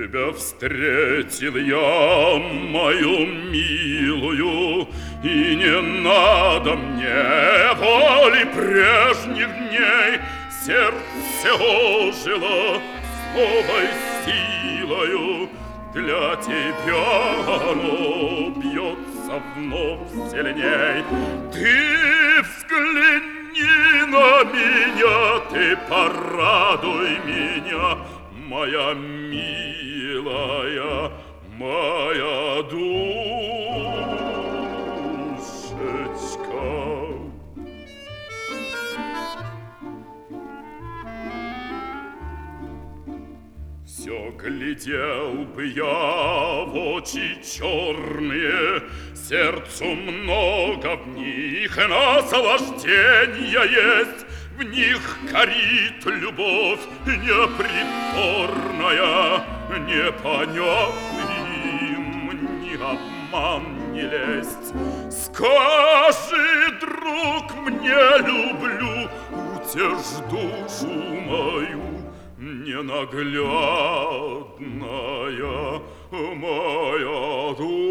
Тебя встретил я, мою милую, и не надо мне воли прежних дней. Сердце ожило с новой силою, для тебя оно бьется вновь сильней. Ты взгляни на меня, ты порадуй меня, моя милая, моя душечка. Все глядел бы я в очи черные, сердцу много в них наслаждения есть. В них горит любовь непритворная, не понять им ни обман, ни лесть. Скажи, друг, мне люблю, утешь душу мою, ненаглядная моя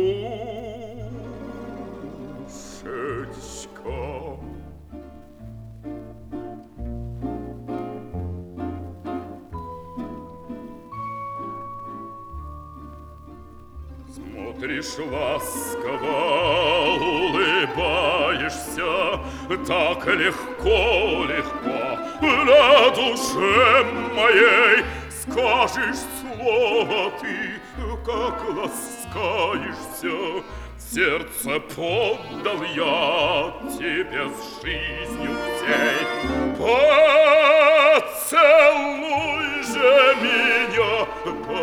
душечка. Смотришь ласково, улыбаешься, так легко на душе моей. Скажешь слово ты, как ласкаешься, сердце поддал я тебе с жизнью всей. Поцелуй же меня,